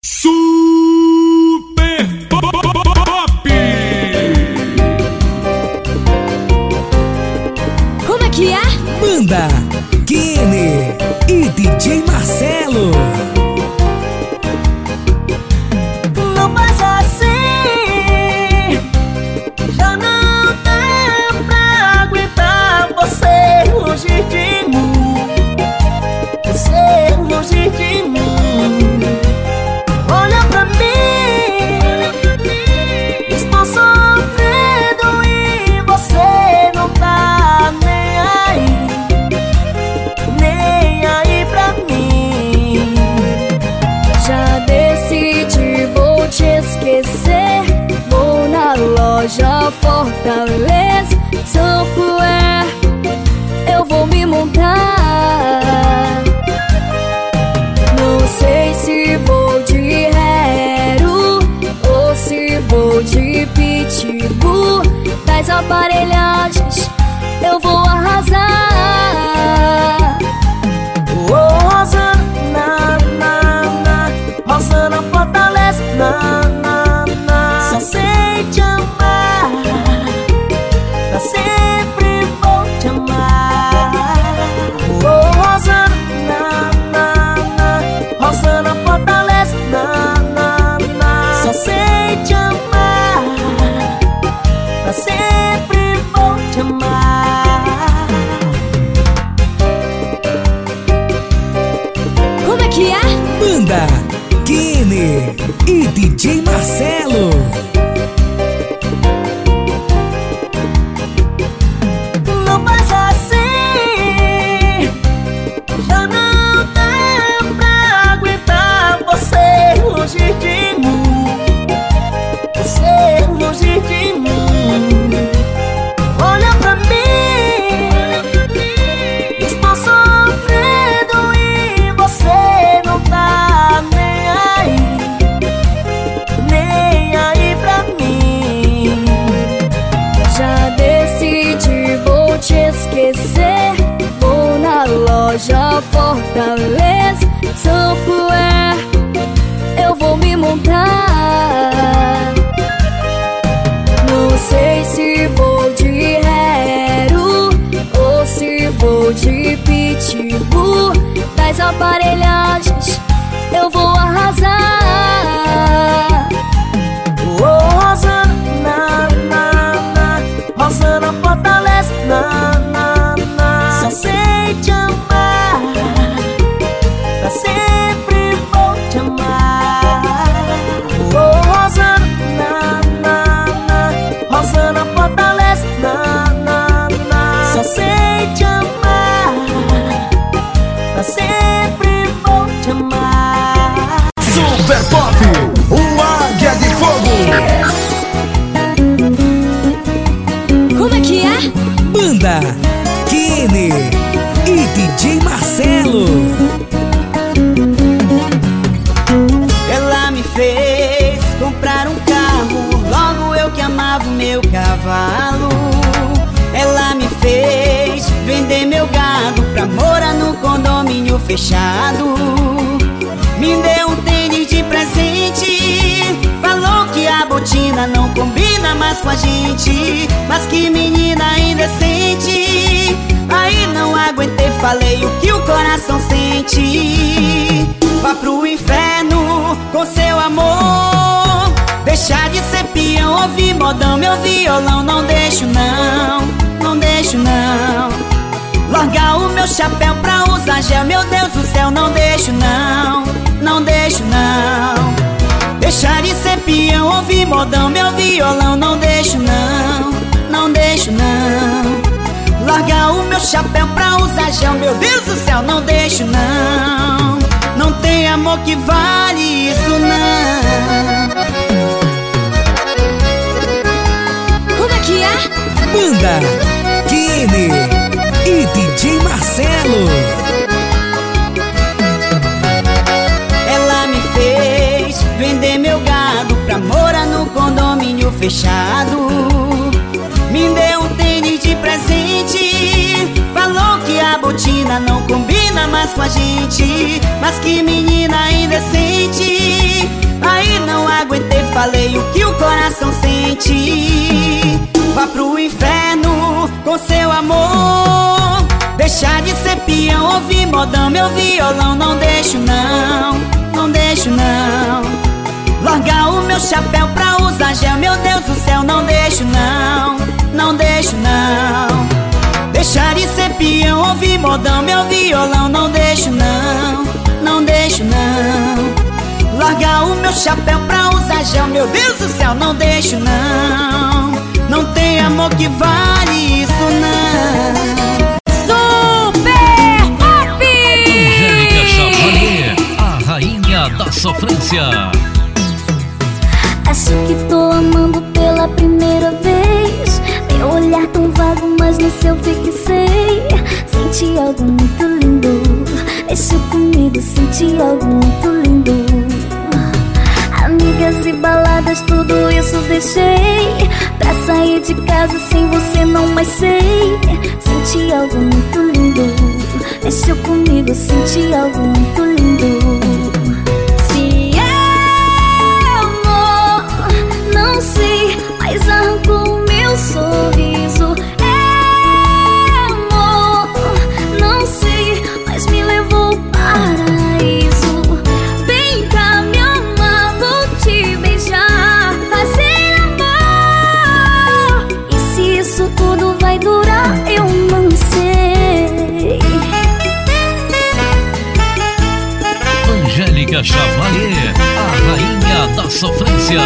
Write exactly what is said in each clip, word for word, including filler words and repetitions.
Super Pop! Como é que é? Banda Kenny e D J Marcelo. Não faz assim, já não dá pra aguentar você longe de mim, você longe de mim. Olha pra mim, estou sofrendo e você não tá nem aí, nem aí pra mim. Já decidi, vou te esquecer. Vou na loja Fortaleza Software, eu vou me montar. Não sei se vou de Hero ou se vou de Pitbull. Das aparelhagens eu vou arrasar. Oh, Rosana, na, na, na, Rosana Fortaleza, na, na, na. Só sei te amar, pra sempre vou te amar. Oh, Rosana, na, na, na, Rosana Fortaleza, na, na, na. Só sei te amar, pra sempre vou te amar. Como é que é? Banda Kenny e D J Marcelo. Não faz assim, já não dá pra aguentar você longe de mim, você longe de mim. Olha pra mim, estou sofrendo e você não tá nem aí, nem aí pra mim. Já decidi, vou te esquecer. Vou na loja Fortaleza Software, eu vou me montar. Não sei se vou de Hero ou se vou de Pitbull. Das aparelhagens eu vou arrasar. Oh, Rosana, na, na, na, Rosana Fortaleza, na, na, na. Só sei te amar, pra sempre vou te amar. Oh, Rosana, na, na, na, Rosana Fortaleza, na, na, na. Só sei te amar, pra sempre vou te amar. Super Pop! O Águia de Fogo! Como é que é? Banda Kenny e D J Marcelo. Ela me fez comprar um carro, logo eu que amava o meu cavalo. Ela me fez vender meu gado pra morar no condomínio fechado. Me deu um tênis de presente, falou que a botina não combina mais com a gente. Mas que menina indecente, aí não aguentei, falei o que o coração sente. Vá pro inferno com seu amor, deixar de ser peão, ouvir modão, meu violão. Não deixo não, não deixo não. Largar o meu chapéu pra usar gel, meu Deus do céu. Não deixo não, não deixo não. Deixar de ser peão, ouvir modão, meu violão. Não deixo não, não deixo não. Largar o meu chapéu pra usar gel, meu Deus do céu. Não deixo não, não tem amor que vale isso não. Como é que é? Banda Kenny e D J Marcelo. Ela me fez vender meu gado pra morar no condomínio fechado. Me deu um tênis de presente, falou que a botina não combina mais com a gente. Mas que menina indecente, ti. Vá pro inferno com seu amor. Deixar de ser peão, ouvir modão, meu violão. Não deixo não, não deixo não. Largar o meu chapéu pra usar gel, meu Deus do céu. Não deixo não, não deixo não. Deixar de ser peão, ouvir modão, meu violão. Não deixo não, não deixo não. Largar o meu chapéu pra usar gel, meu Deus do céu. Não deixo não. Não tem amor que vale isso não. Super Pop! Angélica Chavalier, a rainha da sofrência. Acho que tô amando pela primeira vez. Meu olhar tão vago, mas no seu fixei. Senti algo muito lindo. Mexeu comigo, senti algo muito lindo. Amigas e baladas, tudo isso deixei. Pra sair de casa sem você não mais sei. Senti algo muito lindo. Mexeu comigo, senti algo muito lindo. Se é amor, não sei, mas arrancou o meu sorriso. É amor, não sei, mas me levou ao paraíso. Vem cá me amar, vou te beijar, fazer amor. E se isso tudo vai durar, eu não sei. Angélica Chavalier, a rainha da sofrência.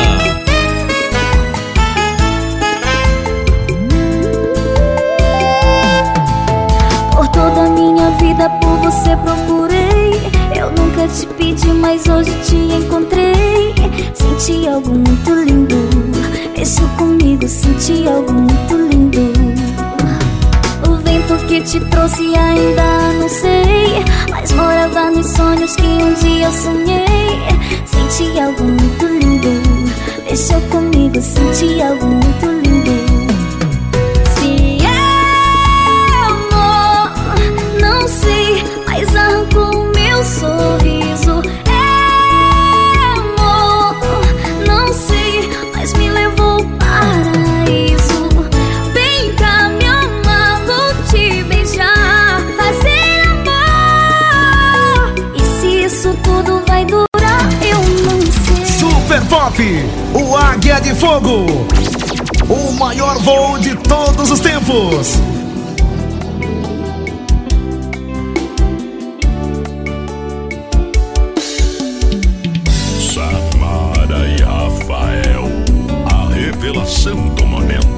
Por toda a minha vida por você procurei. Eu nunca te pedi, mas hoje te encontrei. Senti algo muito lindo. Mexeu comigo, senti algo muito lindo. O vento que te trouxe ainda não sei, mas morava nos sonhos que um dia eu sonhei. Senti algo muito lindo. Mexeu comigo, senti algo muito lindo. Se é amor, não sei, mas arrancou o meu sorriso. É amor, não sei, mas me levou ao paraíso. Vem cá me amar, vou te beijar, fazer amor. E se isso tudo vai durar, eu não sei. Super Pop, o Águia de Fogo, o maior voo de todos os tempos. Samara e Rafael, a revelação do momento.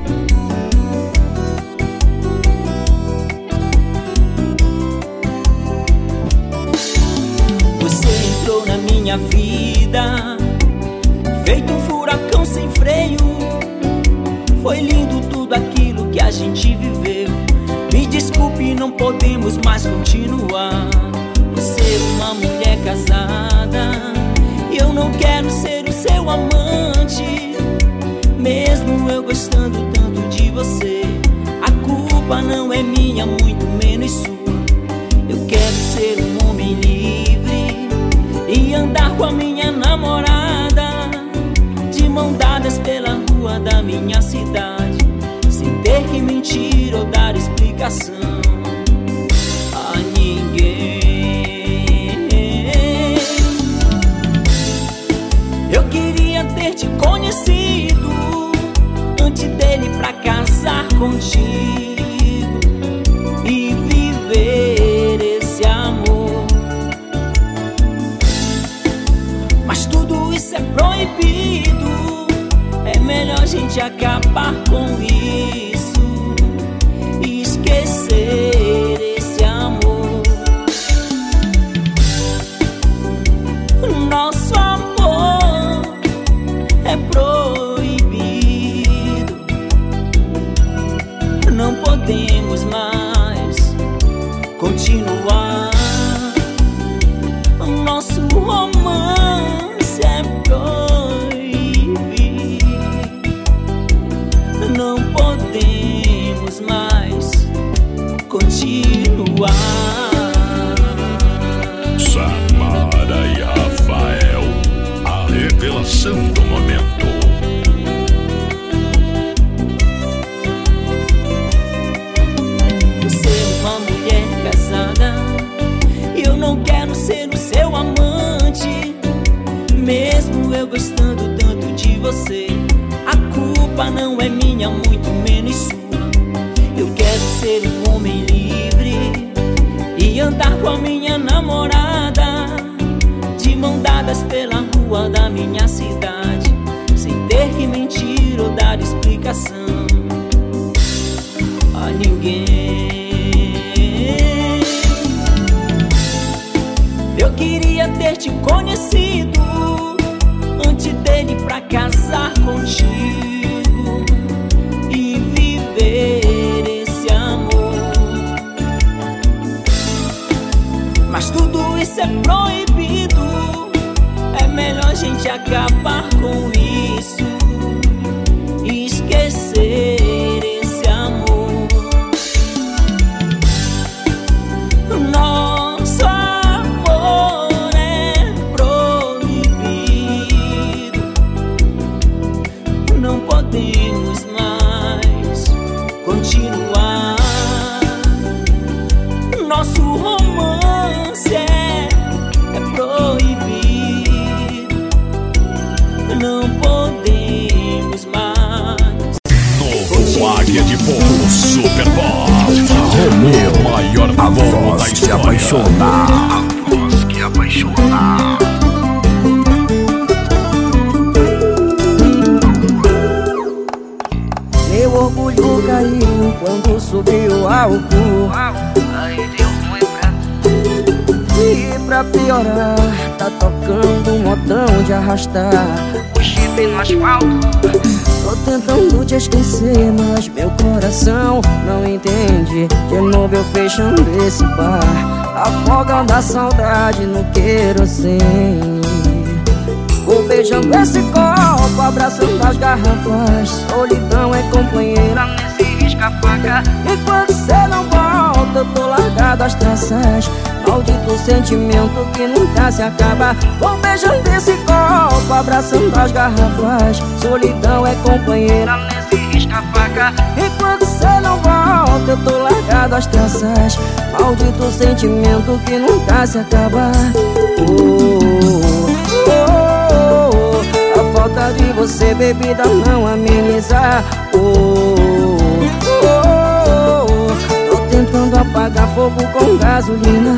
Você entrou na minha vida, feito um furacão sem freio. Foi lindo tudo aquilo que a gente viveu. Me desculpe, não podemos mais continuar. Você é uma mulher casada e eu não quero ser o seu amante. Mesmo eu gostando tanto de você, a culpa não é minha, muito menos sua. Eu quero ser um homem livre e andar com a minha namorada, de mão dadas pela rua da minha cidade, sem ter que mentir ou dar explicação a ninguém. Eu queria ter te conhecido antes dele pra casar contigo e viver esse amor. Mas tudo isso é proibido. É melhor a gente acabar com isso e esquecer esse amor. Nosso amor é proibido. Não podemos mais continuar. Nosso romance é proibido. Não podemos mais continuar. Samara e Rafael, a revelação do momento. mesmo eu gostando tanto de você. A culpa não é minha, muito menos sua. Eu quero ser um homem livre e andar com a minha namorada, de mão dadas pela rua da minha cidade, sem ter que mentir ou dar explicação a ninguém. Eu queria ter te conhecido antes dele pra casar contigo e viver esse amor. Mas tudo isso é proibido, é melhor a gente acabar com isso e esquecer esse amor. Nosso amor é proibido, não podemos mais continuar. Nosso romance é, é proibido, não podemos mais. Novo Águia de Fogo Super Pop. Romeu, maior A dono da voz que história. apaixona. A voz que apaixona. Meu orgulho caiu quando subiu ao cu. Aí deu ruim pra mim. E pra piorar, tá tocando um modão de arrastar O chip no asfalto. Tô tentando te esquecer, mas meu coração não entende. De novo eu fechando esse bar, afogando a saudade no querosene. Vou beijando esse copo, abraçando as garrafas. Solidão é companheira Nesse risca-faca. enquanto cê não volta, eu tô largado as traças. Maldito sentimento que nunca se acaba. Vou beijando esse copo, abraçando as garrafas. Solidão é companheira Nesse risca-faca. enquanto cê não volta, eu tô largado as traças. Maldito sentimento que nunca se acaba. Oh, oh, oh, oh. A falta de você, bebida, não amenizar. Oh, oh, oh, oh. Tô tentando apagar fogo com gasolina.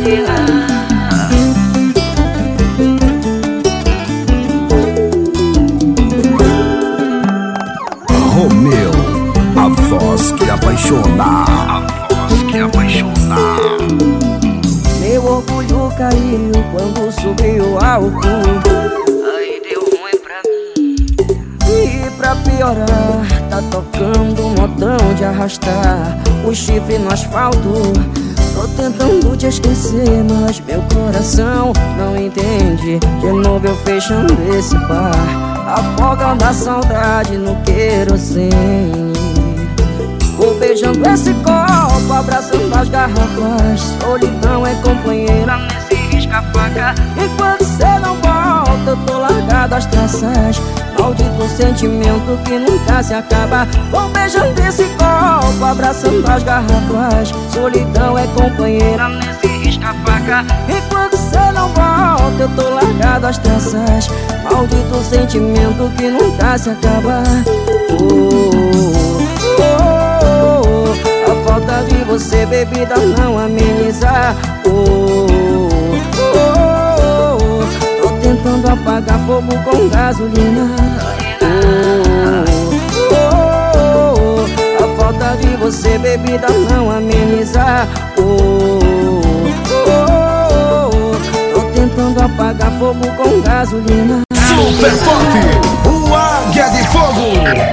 Romeu, a voz que apaixona. A voz que apaixona. Meu orgulho caiu quando subiu ao cu. Aí deu ruim pra mim. E pra piorar, tá tocando um modão de arrastar o chifre no asfalto. Tô tentando te esquecer, mas meu coração não entende. De novo eu fechando esse bar, afogando a saudade no querosene. Vou beijando esse copo, abraçando as garrafas. Solidão é companheira Nesse risca-faca. enquanto cê não volta, eu tô largado as traças. Maldito sentimento que nunca se acaba. Vou beijando esse copo, abraçando as garrafas. Solidão é companheira Nesse risca-faca. enquanto cê não volta, eu tô largado as traças. Maldito sentimento que nunca se acaba. Oh, oh, oh, oh. A falta de você, bebida, não amenizar. Oh, oh, oh, oh. Tô tentando apagar fogo com gasolina. Oh, oh, oh, oh. A falta de você, bebida, não amenizar. Oh, oh, oh, oh. Tô tentando apagar fogo com gasolina. Super Pop, o Águia de Fogo.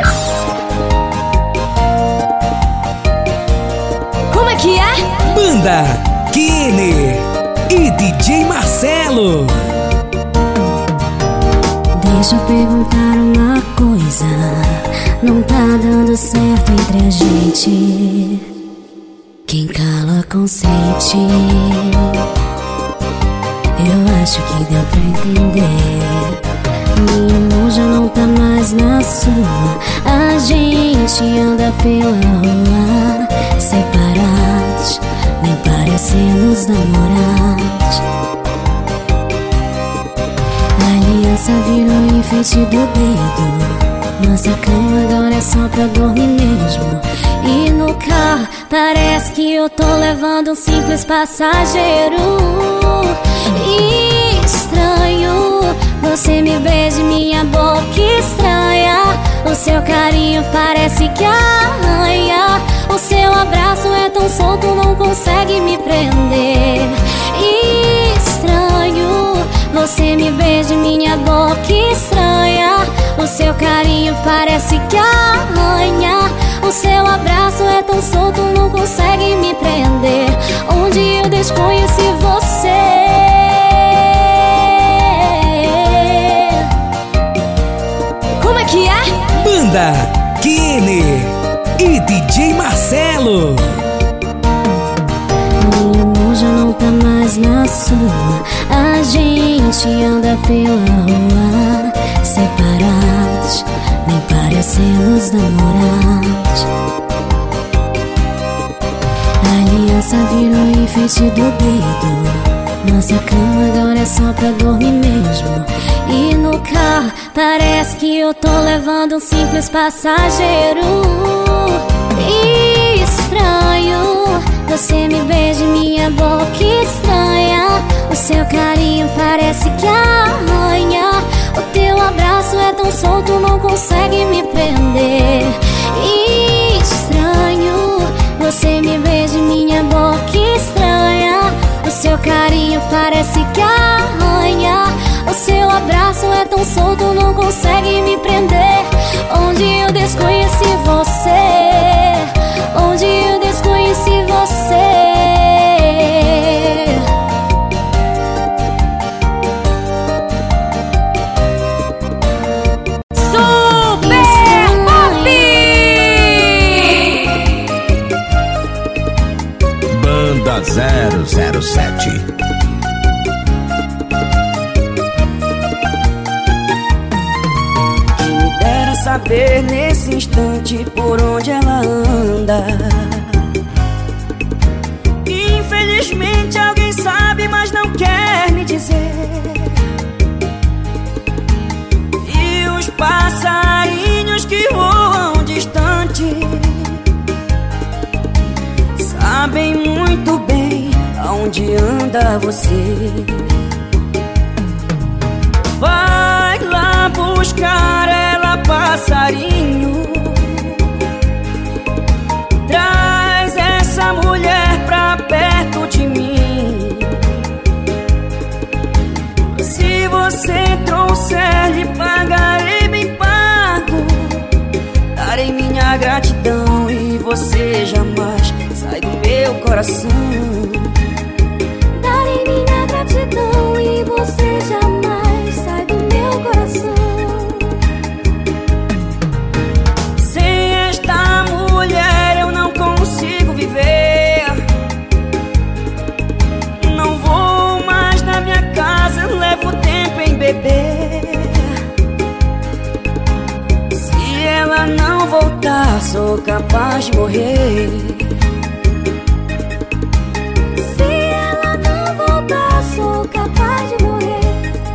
Como é que é? Banda Kenny e D J Marcelo. Deixa eu perguntar uma coisa. Não tá dando certo entre a gente. Quem cala consente. Eu acho que deu pra entender. Minha mão já não tá mais na sua. A gente anda pela rua separados, nem parecemos namorados. A aliança virou enfeite do dedo. Nossa cama agora é só pra dormir mesmo. E no carro parece que eu tô levando um simples passageiro. Estranho, você me beija em minha boca estranha. O seu carinho parece que arranha. O seu abraço é tão solto, não consegue me prender. Estranho, você me beija em minha boca estranha. O seu carinho parece que arranha. O seu abraço é tão solto, não consegue me prender. Onde eu desconheci você. Como é que é? Banda Kenny e D J Marcelo. Minha mão já não tá mais na sua. A gente anda pela rua separados, nem parecemos namorados. A aliança virou enfeite do dedo. Nossa cama agora é só pra dormir mesmo. E no carro parece que eu tô levando um simples passageiro. Estranho, você me beija em minha boca estranha. O seu carinho parece que arranha. O teu abraço é tão solto, não consegue me prender. Estranho, você me beija em minha boca estranha. O seu carinho parece que arranha. O seu abraço é tão solto, não consegue me prender. Onde eu desconheci você. Onde eu desconheci você. Banda zero zero sete. Quem me dera saber nesse instante por onde ela anda. Infelizmente alguém sabe, mas não quer me dizer. E os passarinhos que voam distante sabem muito bem aonde anda você. Vai lá buscar ela, passarinho. Traz essa mulher pra perto de mim. Se você trouxer, lhe pagarei bem pago. Darei minha gratidão e você jamais sai do meu coração. Darei minha gratidão e você jamais sai do meu coração. Sem esta mulher eu não consigo viver. Não vou mais na minha casa, levo tempo em beber. Se ela não voltar, sou capaz de morrer. Sou capaz de morrer.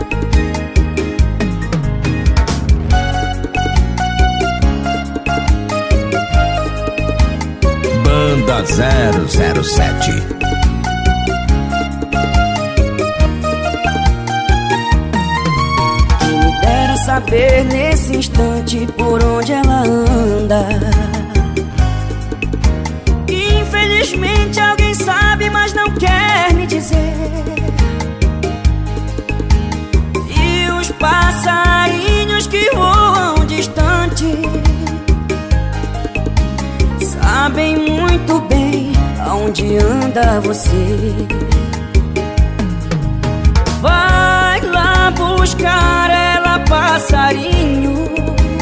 Banda zero zero sete. Quem me dera saber nesse instante por onde ela anda. Infelizmente alguém sabe, mas não quer me dizer. Passarinhos que voam distante sabem muito bem aonde anda você. Vai lá buscar ela, passarinho.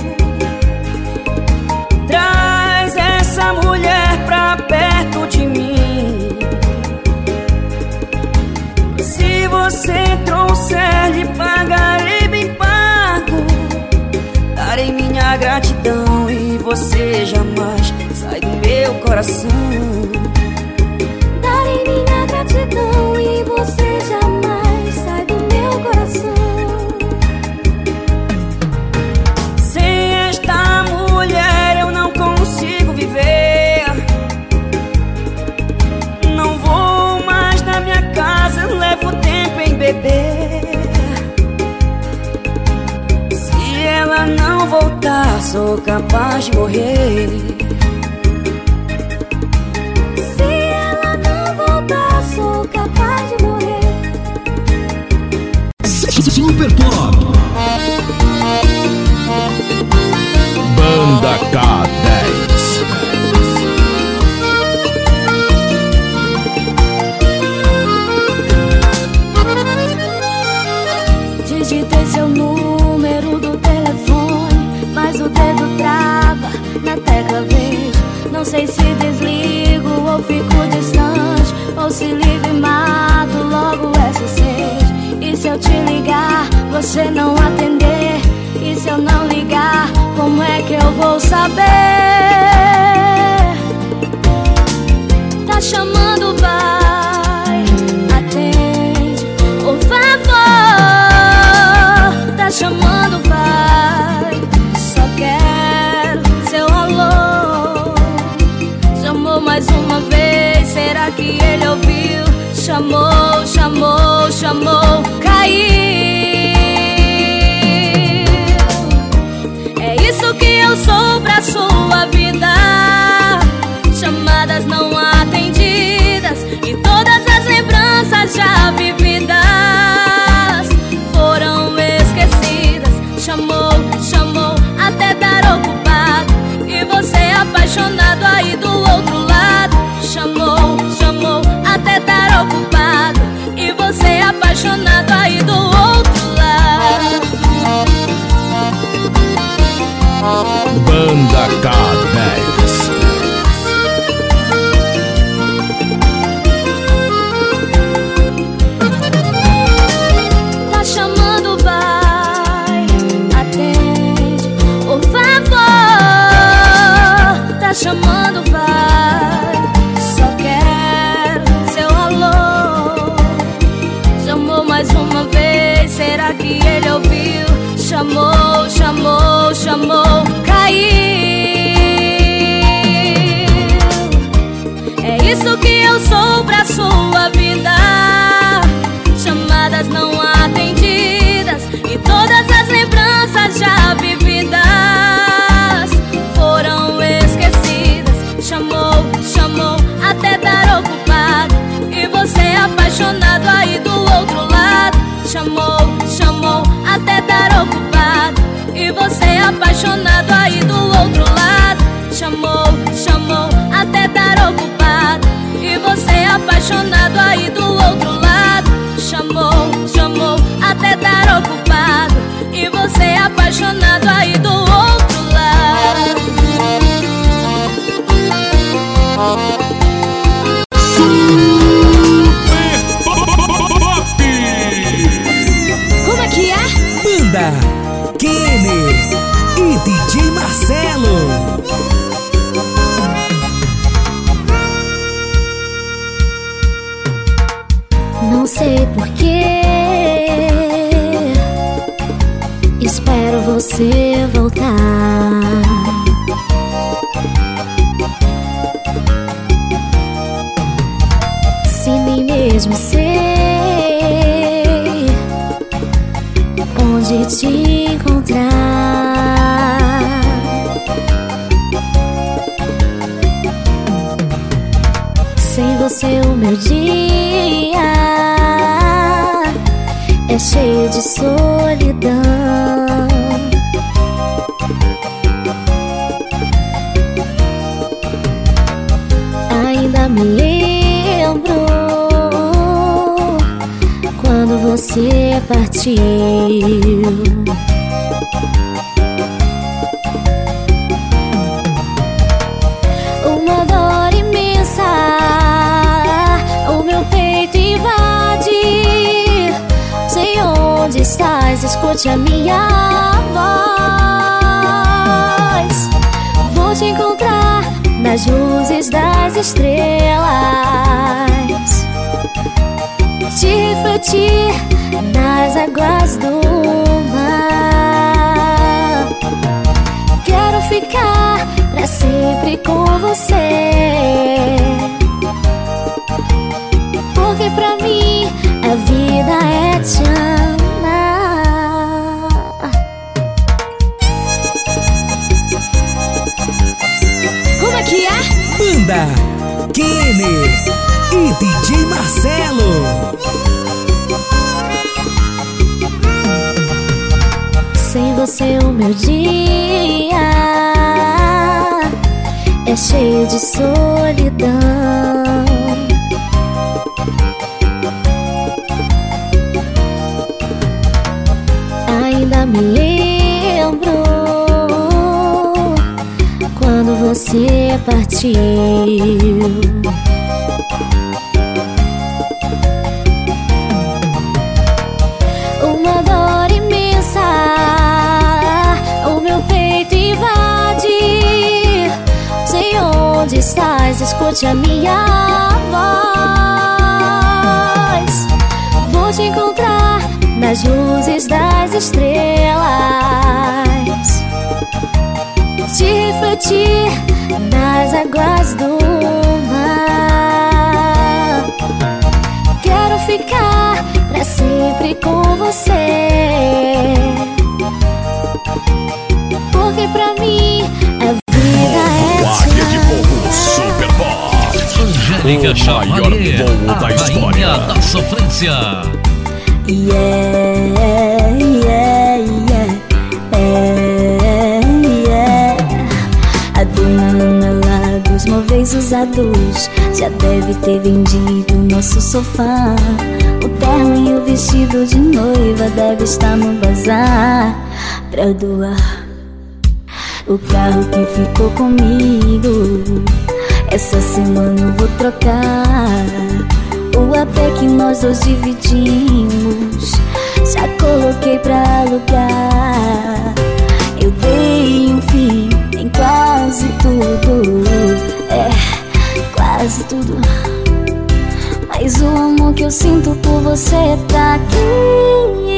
Traz essa mulher pra perto de mim. Se você trouxer, lhe pagarei bem pago. Darei minha gratidão e você jamais sai do meu coração. Darei minha gratidão e você jamais sai do meu coração. não voltar, sou capaz de morrer. Se ela não voltar, sou capaz de morrer. Super Pop. Banda K dez. Digitei seu número do telefone, mas o dedo trava na tecla verde. Não sei se desligo ou fico distante, ou se ligo e mato logo essa sede. E se eu te ligar, você não atender? E se eu não ligar, como é que eu vou saber? Tá chamando, vai, atende, por favor. Tá chamando, vai, só quero seu alô. Chamou mais uma vez, será que ele ouviu? Chamou, chamou, chamou, caiu. É isso que eu sou pra sua vida. Chamadas não atendidas e todas as lembranças já vividas foram esquecidas. Chamou, chamou, até dar ocupado, e você apaixonado aí do outro lado. Chamou, chamou, até dar ocupado, e você apaixonado aí do outro lado. Banda K dez. Tá chamando, vai, atende, por favor. Tá chamando, vai, só quero seu alô. Chamou mais uma vez, será que ele ouviu? Chamou, chamou, chamou, caiu. É isso que eu sou pra sua vida. Chamadas não atendidas e todas as lembranças já vividas foram esquecidas. Chamou, chamou, até dar ocupado, e você apaixonado aí do outro lado. Chamou, chamou, até dar ocupado, e você apaixonado aí do outro lado. Chamou, chamou, até dar ocupado, e você apaixonado aí do outro lado. Chamou, chamou, até dar ocupado, e você apaixonado aí do outro lado. Como é que é? Banda Kenny e D J Marcelo. Não sei porquê, espero você voltar. Se nem mesmo sei onde te encontrar. Sem você o meu dia é cheio de solidão. Ainda me lembro quando você partiu. Uma dor imensa o meu peito invade. Sei onde estás, escute a minha voz. Vou te encontrar nas luzes das estrelas, te refletir nas águas do mar. Quero ficar pra sempre com você, porque pra mim a vida é te amar. Sem você o meu dia é cheio de solidão. Ainda me lembro quando você partiu. Uma dor imensa o meu peito invade. Sei onde estás, escute a minha voz. Vou te encontrar nas luzes das estrelas, te refletir nas águas do mar. Quero ficar pra sempre com você, porque pra mim a vida é o Águia de Fogo Super Pop, Angélica Chavalier, voo da a história rainha da sofrência. Yeah, yeah, yeah, yeah, yeah. A dona Ana lá dos móveis usados já deve ter vendido nosso sofá. O terno e o vestido de noiva deve estar no bazar pra doar. O carro que ficou comigo essa semana eu vou trocar. O A P que nós dois dividimos já coloquei pra alugar. Eu dei um fim em quase tudo, é, quase tudo. Mas o amor que eu sinto por você tá aqui.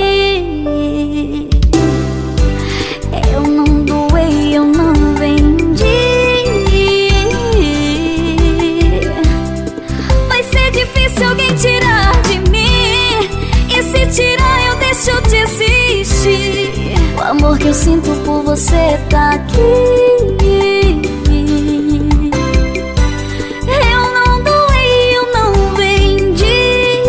Eu não doei, eu não vendi. Vai ser difícil alguém tirar de mim, e se tirar eu deixo de existir. O amor que eu sinto por você tá aqui. Eu não doei, eu não vendi.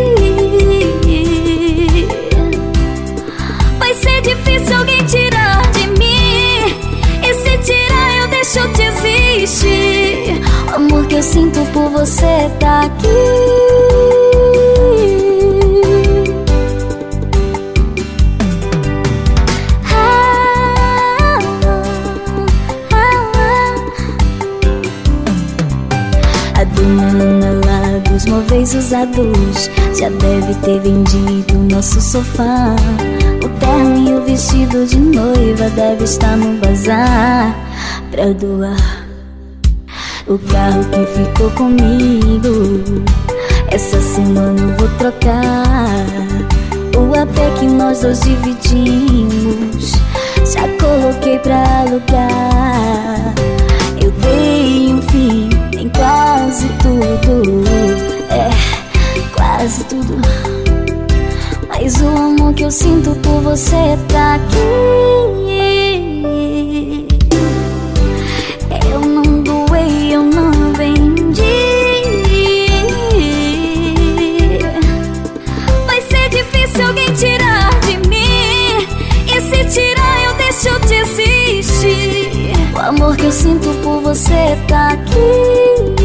Vai ser difícil alguém tirar de mim, e se tirar eu deixo de existir. O amor que eu sinto por você tá aqui. A dona Ana lá dos móveis usados já deve ter vendido nosso sofá. O terno e o vestido de noiva deve estar no bazar pra doar. O carro que ficou comigo essa semana eu vou trocar. O A P que nós dois dividimos já coloquei pra alugar. Eu dei um fim em quase tudo, é, quase tudo. Mas o amor que eu sinto por você tá aqui. Eu não doei, eu não vendi. Vai ser difícil alguém tirar de mim, e se tirar eu deixo de existir. O amor que eu sinto por você tá aqui.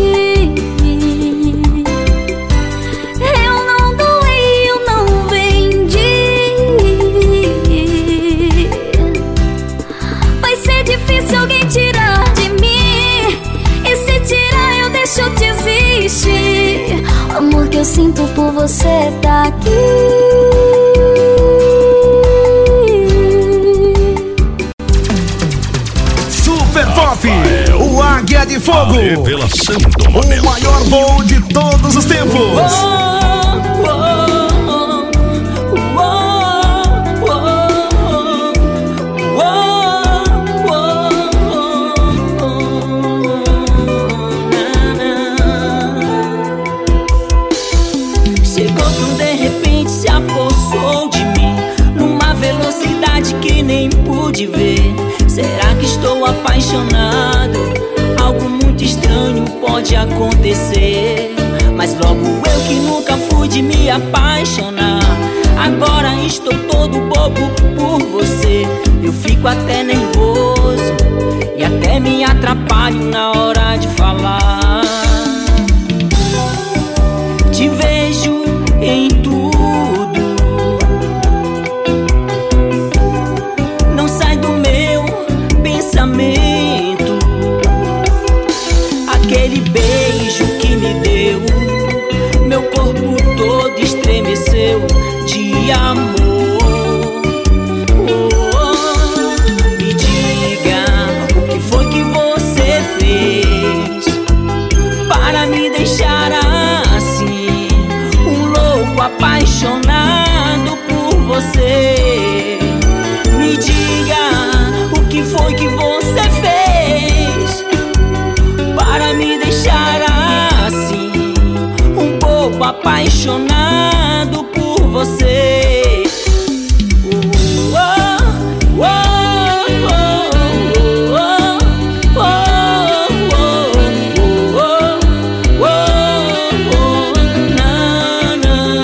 Eu não doei, eu não vendi. Vai ser difícil alguém tirar de mim, e se tirar eu deixo de existir. O amor que eu sinto por você tá aqui. Super Pop, o Águia de Fogo, a revelação do momento, o maior voo de todos os tempos. Chegou tão de repente, se apossou de mim numa velocidade que nem pude ver. Será que estou apaixonado? Algo muito estranho pode acontecer. Mas logo eu que nunca fui de me apaixonar, Agora estou todo bobo por você. Eu fico até nervoso e até me atrapalho na hora de falar. Te vejo em tudo, não sai do meu pensamento. Aquele beijo que me deu, meu corpo todo estremeceu de amor. Oh, me diga o que foi que você fez para me deixar assim, um louco apaixonado por você. Me diga o que foi que você fez para me deixar assim, um pouco apaixonado por você. Oh, oh, oh, oh, oh, oh, oh, oh, na, na,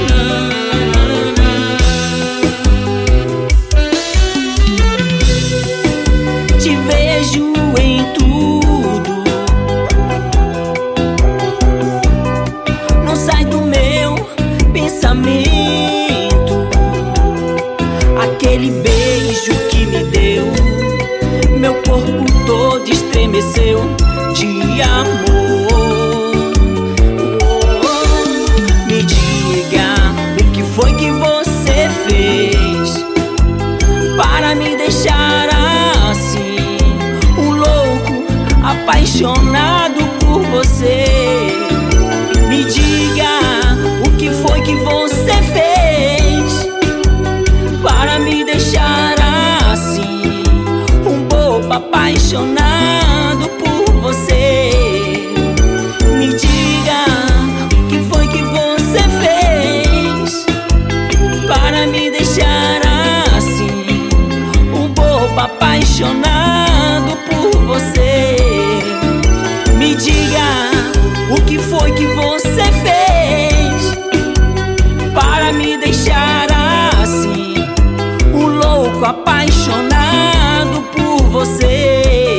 na. Te vejo em tudo, não sai do meu pensamento. Aquele beijo que me deu, meu corpo todo estremeceu de amor. Oh, me diga o que foi que você fez para me deixar assim, um louco apaixonado por você. Me diga o que foi que você fez para me deixar assim, um bobo apaixonado por você. Me diga o que foi que você fez para me deixar assim, um bobo apaixonado por você. Me diga o que foi que você fez para me deixar assim, um louco apaixonado por você.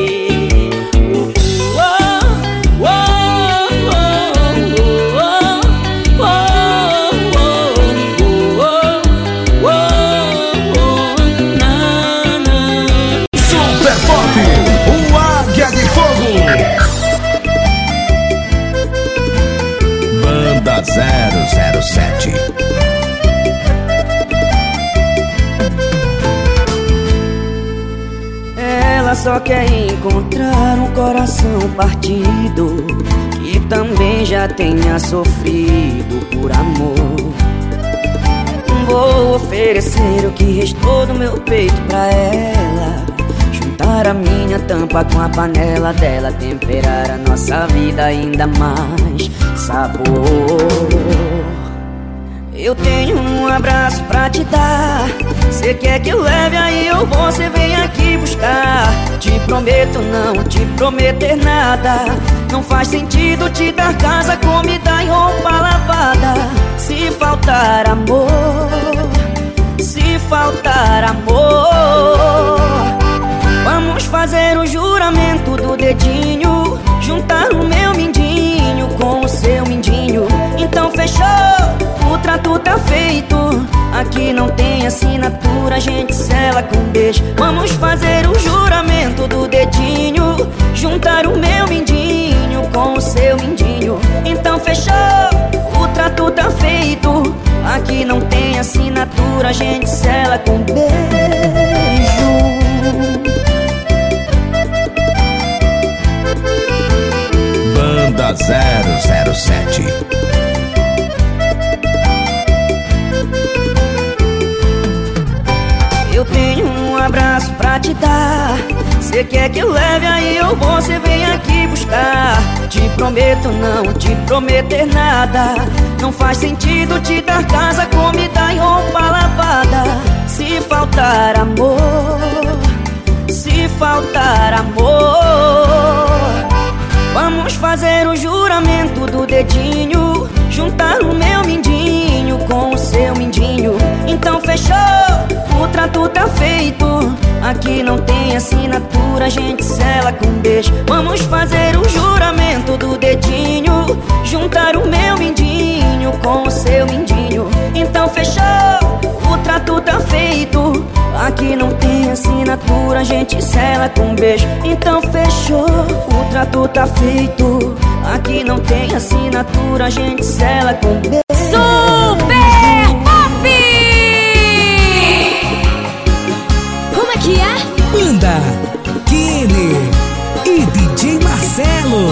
Super Pop, o Águia de Fogo. Banda zero zero sete. Ela só quer encontrar um coração partido, que também já tenha sofrido por amor. Vou oferecer o que restou do meu peito pra ela, juntar a minha tampa com a panela dela, temperar a nossa vida ainda mais sabor. Eu tenho um abraço pra te dar, cê quer que eu leve, aí eu vou, cê vem aqui buscar. Te prometo não te prometer nada, não faz sentido te dar casa, comida e roupa lavada. Se faltar amor, se faltar amor, vamos fazer o juramento do dedinho, juntar o meu mindinho com o seu mindinho. Então fechou, o trato tá feito, aqui não tem assinatura, a gente sela com beijo. Vamos fazer o juramento do dedinho, juntar o meu mindinho com o seu mindinho. Então fechou, o trato tá feito, aqui não tem assinatura, a gente sela com beijo. Banda zero zero sete. Eu tenho um abraço pra te dar, cê quer que eu leve, aí eu vou, cê vem aqui buscar. Te prometo não te prometer nada, não faz sentido te dar casa, comida e roupa lavada. Se faltar amor, se faltar amor, vamos fazer o juramento do dedinho, juntar o meu mindinho com o seu mindinho. fechou, o trato tá feito. Aqui não tem assinatura, a gente sela com beijo. Vamos fazer um juramento do dedinho, juntar o meu mindinho com o seu mindinho. Então fechou, o trato tá feito. Aqui não tem assinatura, a gente sela com beijo. Então fechou, o trato tá feito. Aqui não tem assinatura, a gente sela com beijo. Super Pop! Como é que é? Banda Kenny e D J Marcelo.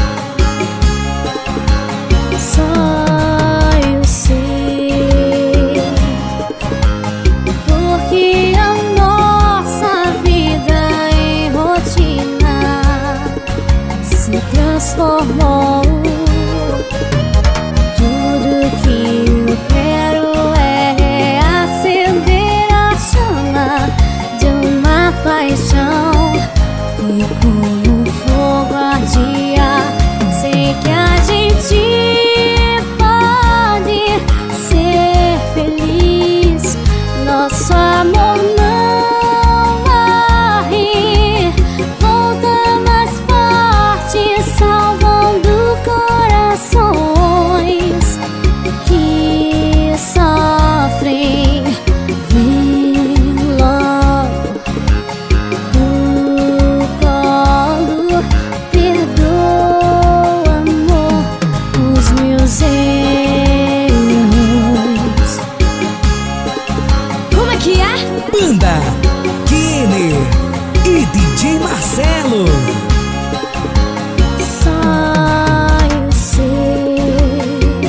Só eu sei, porque a nossa vida em rotina se transformou. Tudo que eu quero é acender a chama de uma paixão que como fogo ardia. Sei que a gente pode ser feliz. Nosso amor não morre, volta mais forte, salvando corações que sofrem. Vem logo no colo, perdoa, amor, os meus erros. Como é que é? Banda Kenny e D J Marcelo. Só eu sei,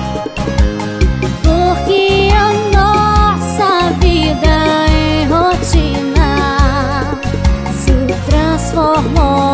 porque a nossa vida em rotina se transformou.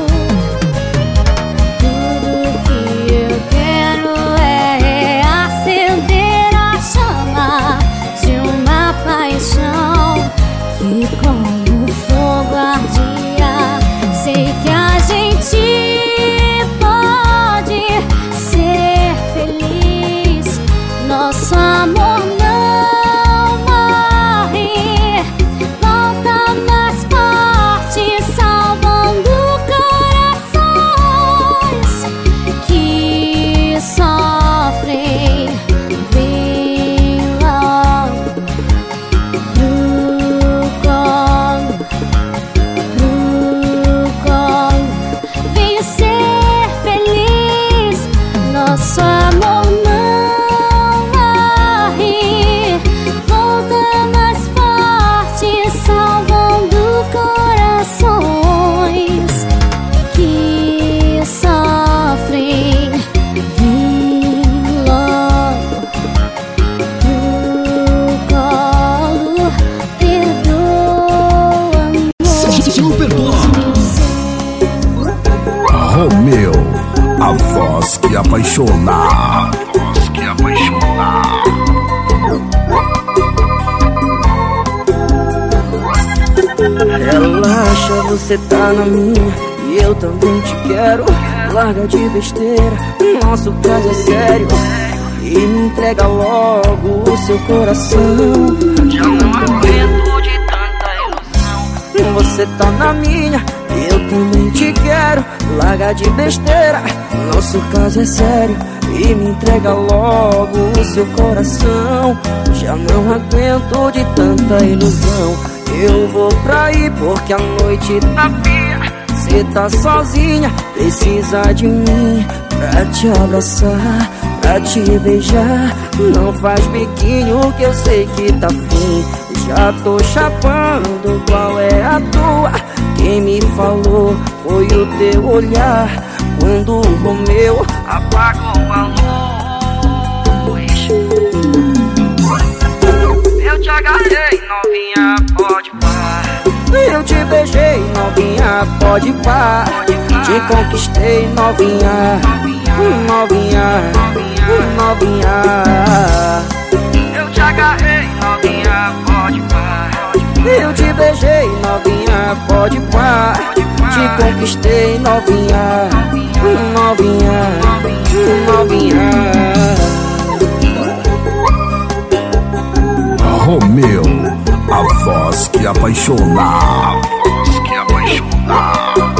Tudo que eu quero é acender a chama de uma paixão que como fogo ardia. Sei que a gente pode ser feliz. Nosso amor não morre, volta mais forte, salvando corações que sofrem. Vem logo pro colo, pro colo, venha ser feliz. Nosso amor não morre, volta mais forte, salvando corações que sofrem. Vem logo pro colo, perdoa, amor. Super Pop. Romeu, a voz que apaixona. Voz que apaixona. Relaxa, você tá na minha e eu também te quero. Larga de besteira, nosso caso é sério. E me entrega logo o seu coração. Já não aguento de tanta ilusão. Você tá na minha e eu também te quero. Larga de besteira, nosso caso é sério. E me entrega logo o seu coração. Já não aguento de tanta ilusão. Eu vou pra aí porque a noite tá fria. Cê tá sozinha, precisa de mim pra te abraçar, pra te beijar. Não faz biquinho que eu sei que tá fim. Já tô chapando, qual é a tua? Quem me falou foi o teu olhar quando o Romeu Apagou a luz. Eu te agarrei, novinha, pode parar. Eu te beijei, novinha, pode pá. Te conquistei, novinha, novinha, novinha. Eu te agarrei, novinha, pode parar. Eu te beijei, novinha, pode pá. Te conquistei, novinha, novinha, novinha. Romeu, a voz que apaixona. A voz que apaixona.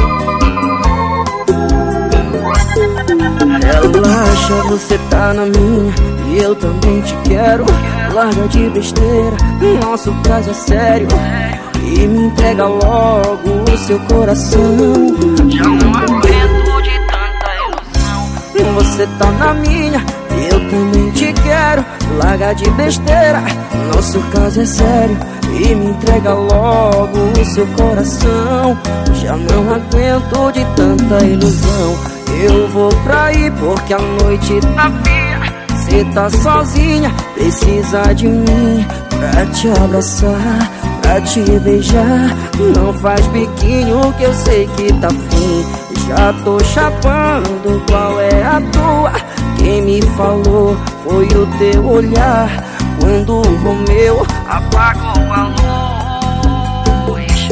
Relaxa, você tá na minha e eu também te quero. Larga de besteira, nosso caso é sério. E me entrega logo o seu coração. Já não aguento de tanta ilusão. Você tá na minha e eu também te quero. Larga de besteira, nosso caso é sério. E me entrega logo o seu coração. Já não aguento de tanta ilusão. Eu vou pra aí porque a noite tá fria. Cê tá sozinha, precisa de mim pra te abraçar, pra te beijar. Não faz biquinho que eu sei que tá fim. Já tô chapando, qual é a tua? Quem me falou foi o teu olhar quando o Romeu Apagou a luz.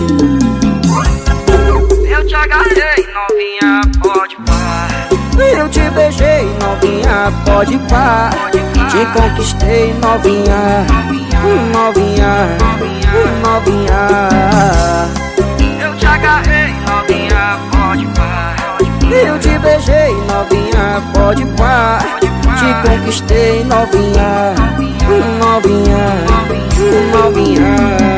Eu te agarrei, novinha, pode parar. Eu te beijei, novinha, pode pá. Te conquistei, novinha, novinha, novinha. Eu te agarrei, novinha, pode parar. Eu te beijei, novinha, pode pá. Te conquistei, novinha, novinha, novinha.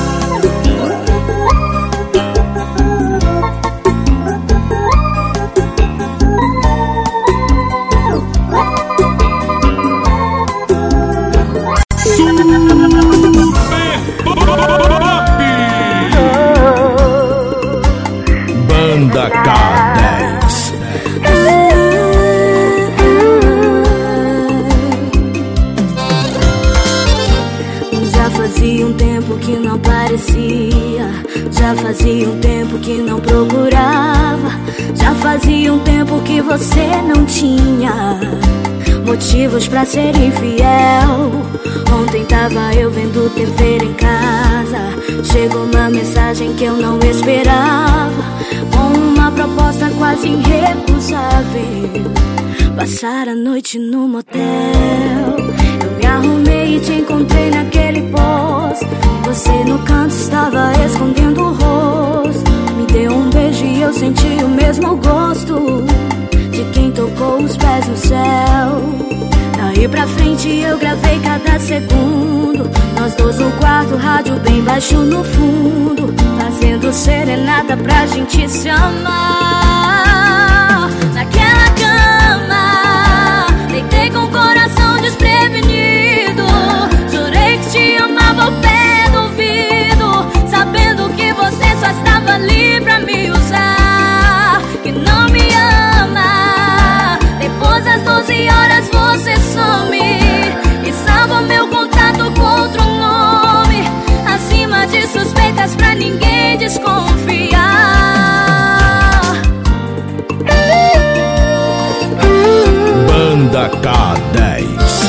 Banda K dez. Já fazia um tempo que não aparecia. Já fazia um tempo que não procurava. Já fazia um tempo que você não tinha motivos pra ser infiel. Ontem tava eu vendo T V em casa. Chegou uma mensagem que eu não esperava, com uma proposta quase irrecusável: passar a noite no motel. Eu me arrumei e te encontrei naquele post. Você no canto estava escondendo o rosto. Me deu um beijo e eu senti o mesmo gosto de quem tocou os pés no céu. Daí pra frente eu gravei cada segundo, nós dois no quarto, rádio bem baixo no fundo, fazendo serenata pra gente se amar. Naquela cama, deitei com o coração desprevenido. Jurei que te amava ao pé do ouvido, sabendo que você só estava ali pra me usar, que não me ama. Depois das doze horas você some e salva meu contato com outro nome, acima de suspeitas pra ninguém desconfiar. Banda K dez.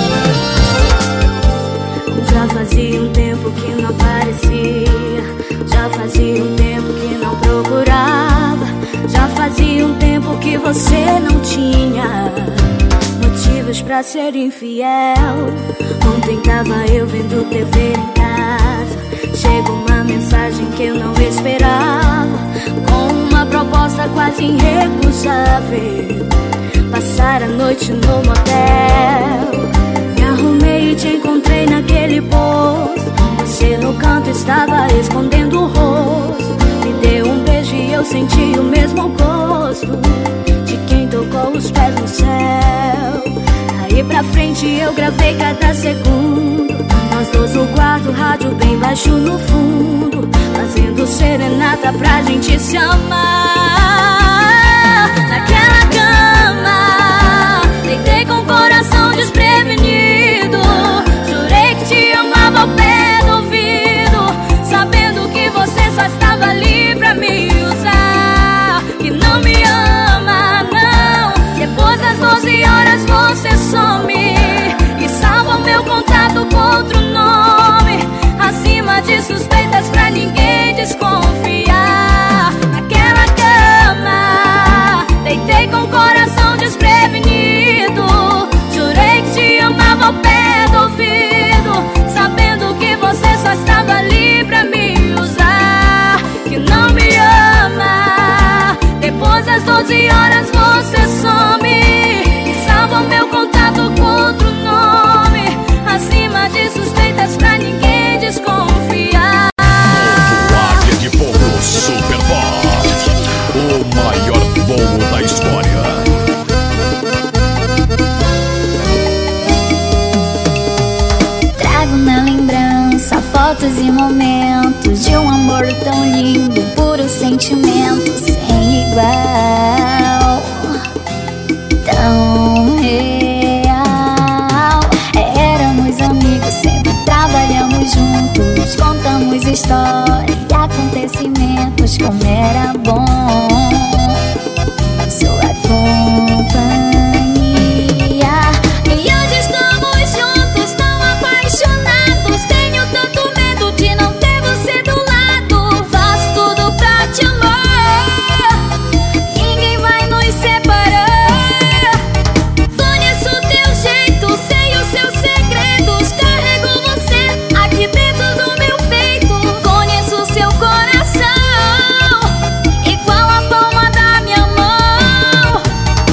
Já fazia um tempo que não aparecia. Já fazia um tempo que não procurava. Já fazia um tempo que você não tinha motivos pra ser infiel. Ontem tava eu vendo T V em casa. Chegou uma mensagem que eu não esperava, com uma proposta quase irrecusável: passar a noite no motel. Me arrumei e te encontrei naquele posto. Você no canto estava escondendo o rosto. Me deu um beijo e eu senti o mesmo gosto de quem tocou os pés no céu. Daí pra frente eu gravei cada segundo, nós dois no quarto, rádio bem baixo no fundo, fazendo serenata pra gente se amar. Naquela cama, deitei com o coração desprevenido. Jurei que te amava ao pé do ouvido, sabendo que você só estava ali pra me usar, que não me ama, não. Depois das doze horas você some e salva o meu contato com outro nome, acima de suspeitas pra ninguém desconfiar. Naquela cama, deitei com o coração desprevenido. Jurei que te amava ao pé do ouvido, sabendo fotos e momentos de um amor tão lindo, puro sentimento sem igual, tão real. Éramos amigos, sempre trabalhamos juntos, contamos histórias e acontecimentos, como era bom sua companhia. E hoje estamos juntos, tão apaixonados. Tenho tanto medo de não ter você do lado. Faço tudo pra te amar, ninguém vai nos separar. Conheço o teu jeito, sei os seus segredos. Carrego você aqui dentro do meu peito. Conheço o seu coração, igual a palma da minha mão.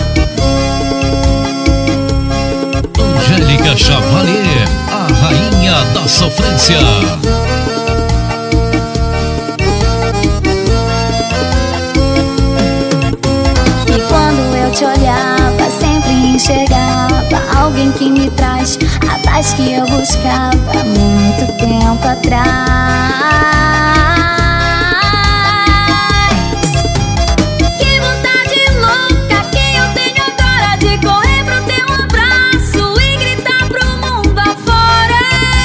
Angélica Chavalier, a rainha da sofrência. E quando eu te olhava, sempre enxergava alguém que me traz a paz que eu buscava há muito tempo atrás. Que vontade louca que eu tenho agora de correr pro teu abraço e gritar pro mundo afora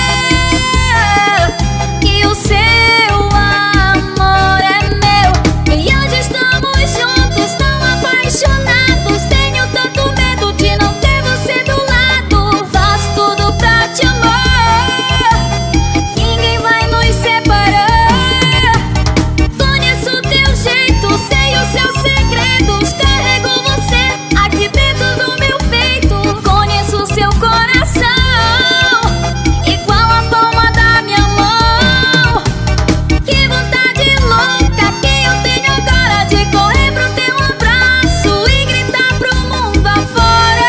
que o seu amor é meu. E hoje estamos juntos, tão apaixonados. Tenho tanto medo de não ter você do lado. Faço tudo pra te amar, ninguém vai nos separar. Conheço o teu jeito, sei os seus segredos. Carrego você aqui dentro do meu peito. Conheço o seu coração, igual a palma da minha mão. Que vontade louca que eu tenho agora de correr pro teu abraço e gritar pro mundo afora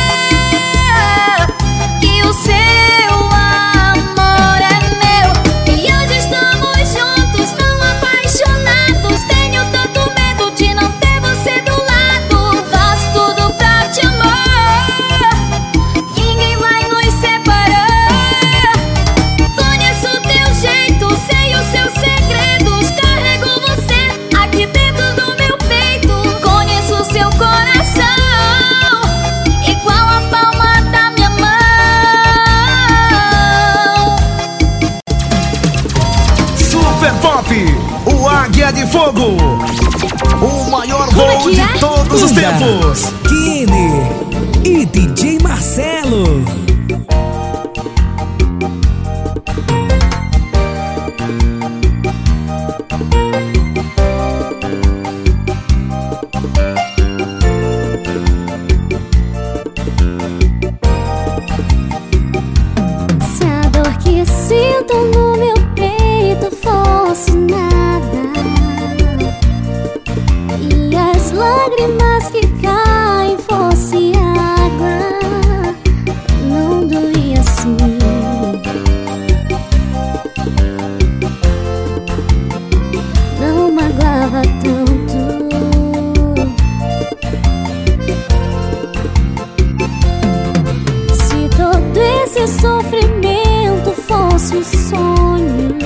que o seu amor é meu. E hoje estamos juntos, tão apaixonados. Tenho tanto medo de não ter você do lado. Faço tudo pra te amar, ninguém vai nos separar. Conheço o teu jeito, sei os seus segredos. Carrego você aqui dentro do meu peito. Conheço o seu coração, igual a palma da minha mão. Super Pop, o Águia de Fogo, o maior Como é voo que de é? todos os Banda tempos. Kenner e D J Marcelo. Se a dor que sinto no meu peito fosse nada e as lágrimas que caem fosse água, não doía assim. Não magoava tanto. Se todo esse sofrimento fosse um sonho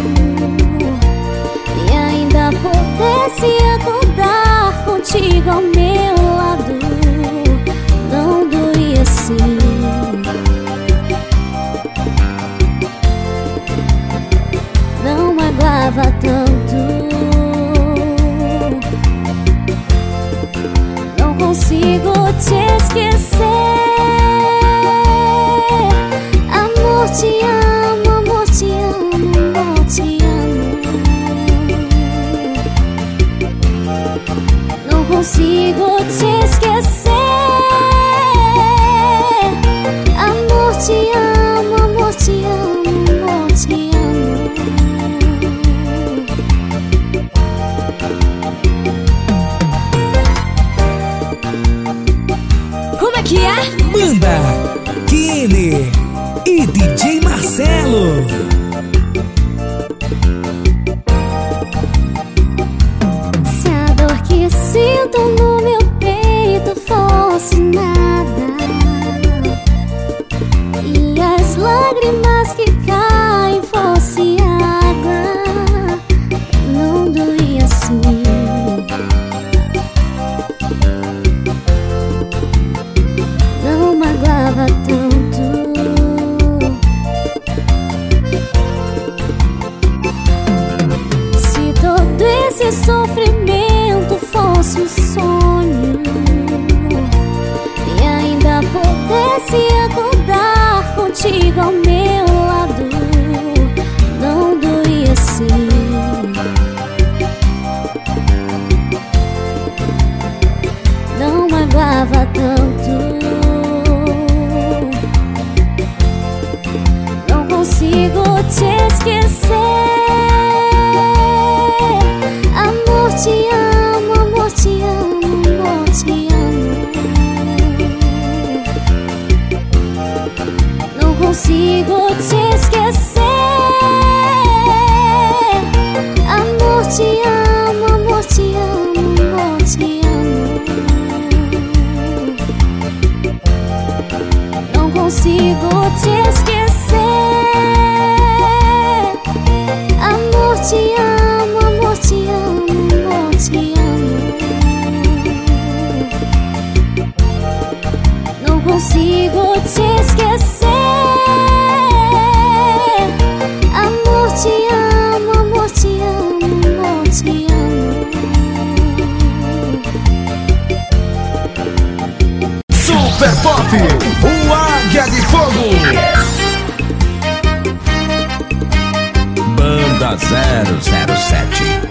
e ainda pudesse acordar contigo ao meu lado, não doía assim. Não magoava tanto. Não consigo te esquecer. Amor, te amo, amor, te amo, amor, te amo. Não consigo te esquecer. Amor, te amo, amor, te amo, amor, te amo. Como é que é? Banda Kenner e D J Marcelo. Se a dor que sinto no meu peito fosse nada e as lágrimas que caem fosse água, esse sofrimento fosse um sonho e ainda pudesse acordar contigo ao meu lado, não doía assim. Não magoava tanto. Não consigo te esquecer. Amor, te amo, amor, te amo, amor, te amo. Não consigo te esquecer. Amor, te amo, amor, te amo, amor, te amo. Não consigo te esquecer. Amor, te amo, amor, te amo, amor, te amo. Não consigo te esquecer. Amor, te amo, amor, te amo, amor, te amo. Super Pop, o Águia de Fogo. Banda zero zero sete.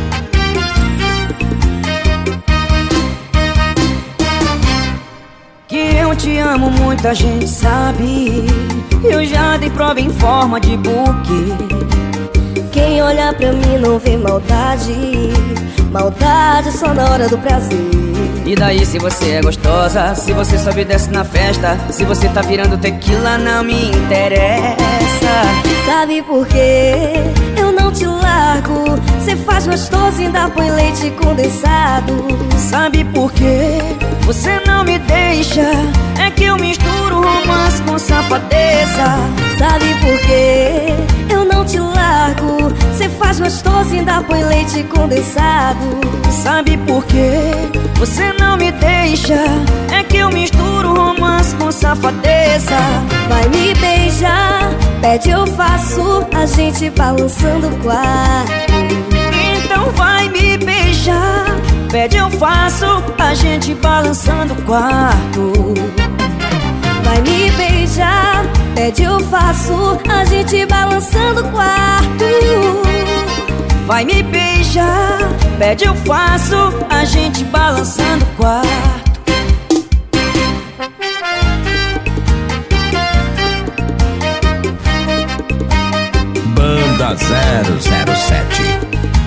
Que eu te amo, muita gente sabe. Eu já dei prova em forma de buquê. Quem olha pra mim não vê maldade. Maldade só na hora do prazer. E daí se você é gostosa, se você sobe e desce na festa, se você tá virando tequila não me interessa. Sabe por quê? Eu não te largo. Cê faz gostoso e ainda põe leite condensado. Sabe por quê? Você não me deixa. É que eu misturo romance com safadeza. Sabe por quê? Eu não te largo. Cê faz gostoso e ainda põe leite condensado. Sabe por quê? Você não me deixa. É que eu misturo romance com safadeza. Vai me beijar, pede eu faço, a gente balançando o quarto. Então vai me beijar, pede eu faço, a gente balançando o quarto. Vai me beijar, pede eu faço, a gente balançando o quarto. Vai me beijar, pede eu faço, a gente balançando o quarto. Banda zero zero sete.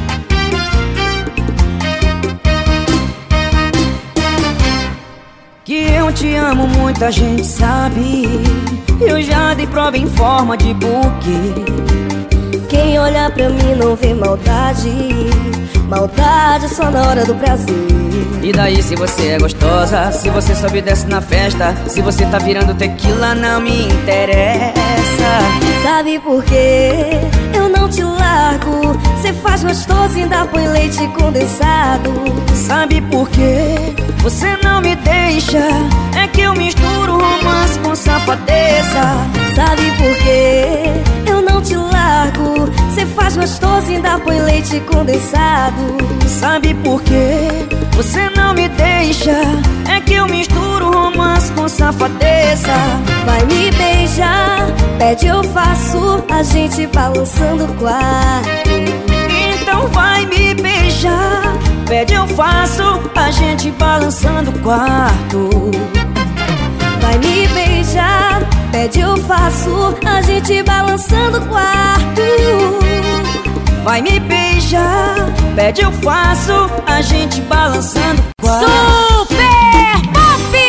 Que eu te amo, muita gente sabe. Eu já dei prova em forma de buquê. Quem olha pra mim não vê maldade. Maldade só na hora do prazer. E daí se você é gostosa, se você sobe e desce na festa, se você tá virando tequila não me interessa. Sabe por quê? Eu não te largo. Cê faz gostoso e ainda põe leite condensado. Sabe por quê? Você não me deixa. É que eu misturo romance com safadeza. Sabe por quê? Eu não te largo. Cê faz gostoso e ainda põe leite condensado. Sabe por quê? Você não me deixa. É que eu misturo romance com safadeza. Vai me beijar, pede eu faço, a gente balançando o quarto. Então vai me beijar, pede eu faço, a gente balançando o quarto. Vai me beijar, pede eu faço, a gente balançando o quarto. Vai me beijar, pede eu faço, a gente balançando o quarto. Super Pop!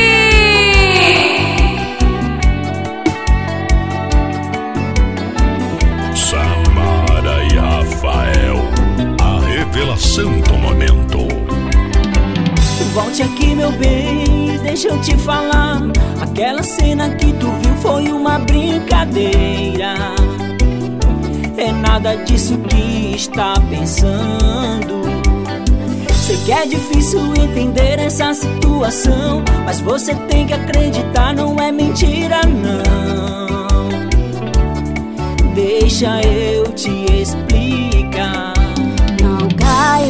Samara e Rafael, a revelação do momento. Volte aqui, meu bem, deixa eu te falar. Aquela cena que tu viu foi uma brincadeira. É nada disso que está pensando. Sei que é difícil entender essa situação, mas você tem que acreditar, não é mentira não. Deixa eu te explicar. Não caia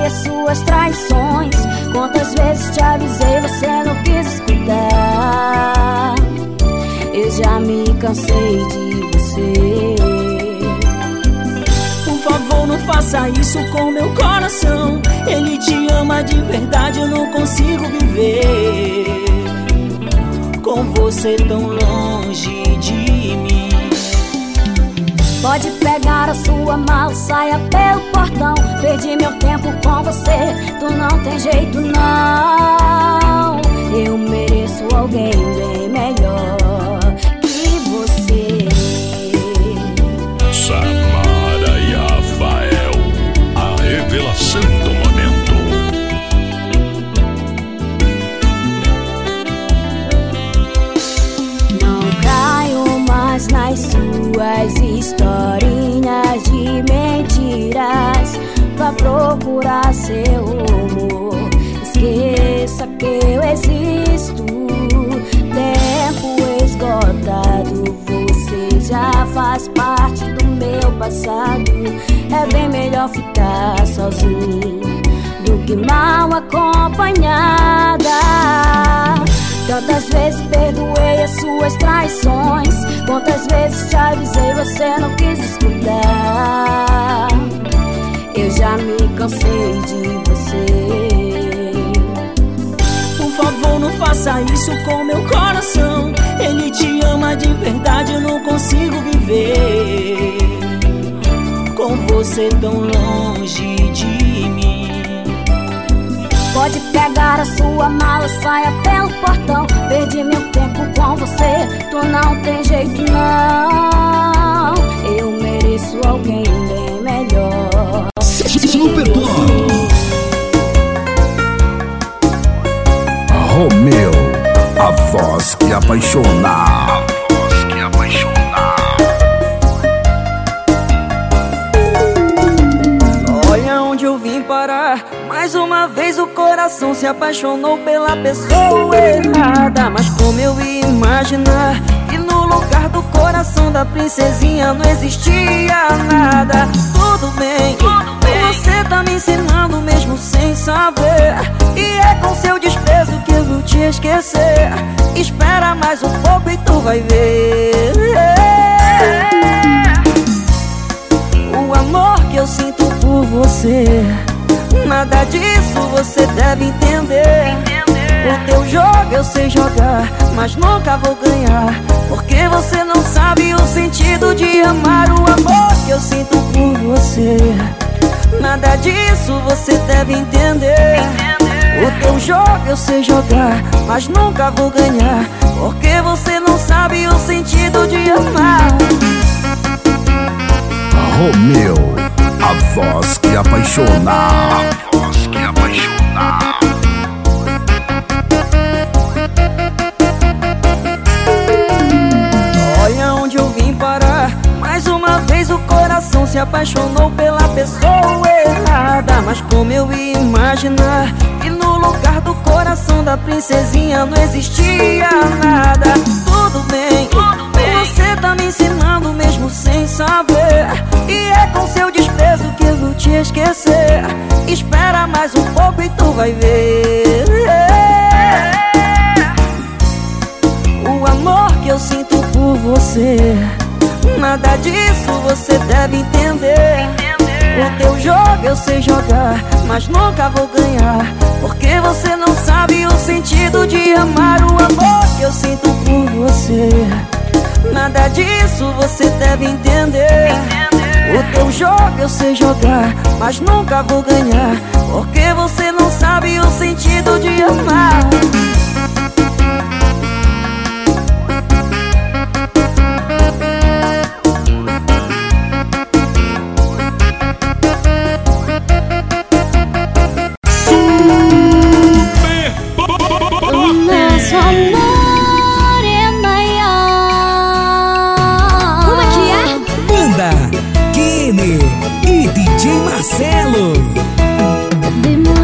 as suas traições. Quantas vezes te avisei, você não quis escutar. Eu já me cansei de você. Por favor, não faça isso com meu coração. Ele te ama de verdade, eu não consigo viver com você tão longe de mim. Pode pegar a sua mala, saia pelo portão. Perdi meu tempo com você, tu não tem jeito não. Eu mereço alguém bem melhor que você. Samara e Rafael, a revelação do momento. Não caio mais nas suas historinhas de mentiras pra procurar seu rumo. Esqueça que eu existo. Tempo esgotado, você já faz parte do meu passado. É bem melhor ficar sozinho do que mal acompanhada. Tantas vezes perdoei as suas traições. Quantas vezes te avisei, você não quis escutar. Eu já me cansei de você. Por favor, não faça isso com meu coração. Ele te ama de verdade, eu não consigo viver com você tão longe de mim. Pode pegar a sua mala, saia pelo portão. Perdi meu tempo com você, tu não tem jeito não. Eu mereço alguém bem melhor. Super Pop. Romeu, a voz que apaixona. A voz que apaixona. Olha onde eu vim parar. Mais uma vez o coração se apaixonou pela pessoa errada. Mas como eu ia imaginar que no lugar do coração da princesinha não existia nada. Tudo bem, tudo bem. Você tá me ensinando mesmo sem saber. E é com seu desprezo que eu vou te esquecer. Espera mais um pouco e tu vai ver o amor que eu sinto por você. Nada disso você deve entender. O teu jogo eu sei jogar, mas nunca vou ganhar, porque você não sabe o sentido de amar. O amor que eu sinto por você. Nada disso você deve entender. O teu jogo eu sei jogar, mas nunca vou ganhar, porque você não sabe o sentido de amar. Romeu, a voz que apaixona. A voz que apaixona. Olha onde eu vim parar. Mais uma vez o coração se apaixonou pela pessoa errada. Mas como eu ia imaginar que no lugar do coração da princesinha não existia nada. Tudo bem, tudo bem. Você tá me ensinando mesmo sem saber. E é com seu desprezo que eu vou te esquecer. Espera mais um pouco e tu vai ver o amor que eu sinto por você. Nada disso você deve entender. O teu jogo eu sei jogar, mas nunca vou ganhar, porque você não sabe o sentido de amar. O amor que eu sinto por você. Nada disso você deve entender. O teu jogo eu sei jogar, mas nunca vou ganhar, porque você não sabe o sentido de amar. Nosso amor é maior. Como é que é? Banda Kenny e D J Marcelo. Demorou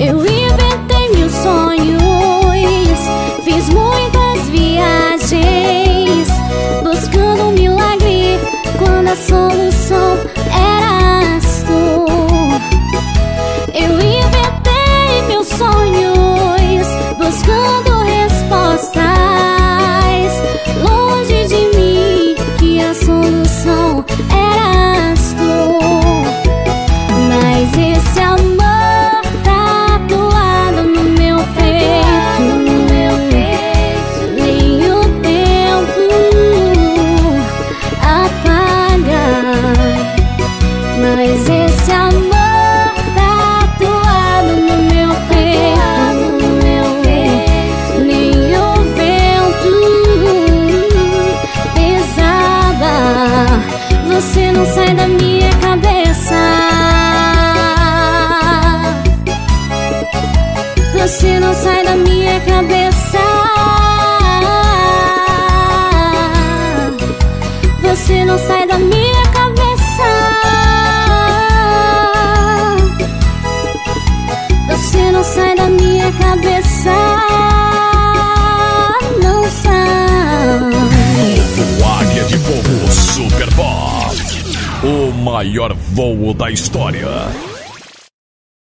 Eu inventei mil sonhos, fiz muitas viagens, buscando um milagre quando a solução eras tu. Eu inventei mil sonhos, buscando respostas, longe de mim que a solução eras tu. Mas esse amor tatuado no meu peito, no meu peito, nem o tempo apaga. Mas esse amor tatuado no meu peito, no meu peito, nem o vento pesava. Você não sai da minha cabeça. Você não sai da minha cabeça. Você não sai da minha cabeça. Você não sai da minha cabeça. Não sai. O Águia de Fogo Super Pop, o maior voo da história.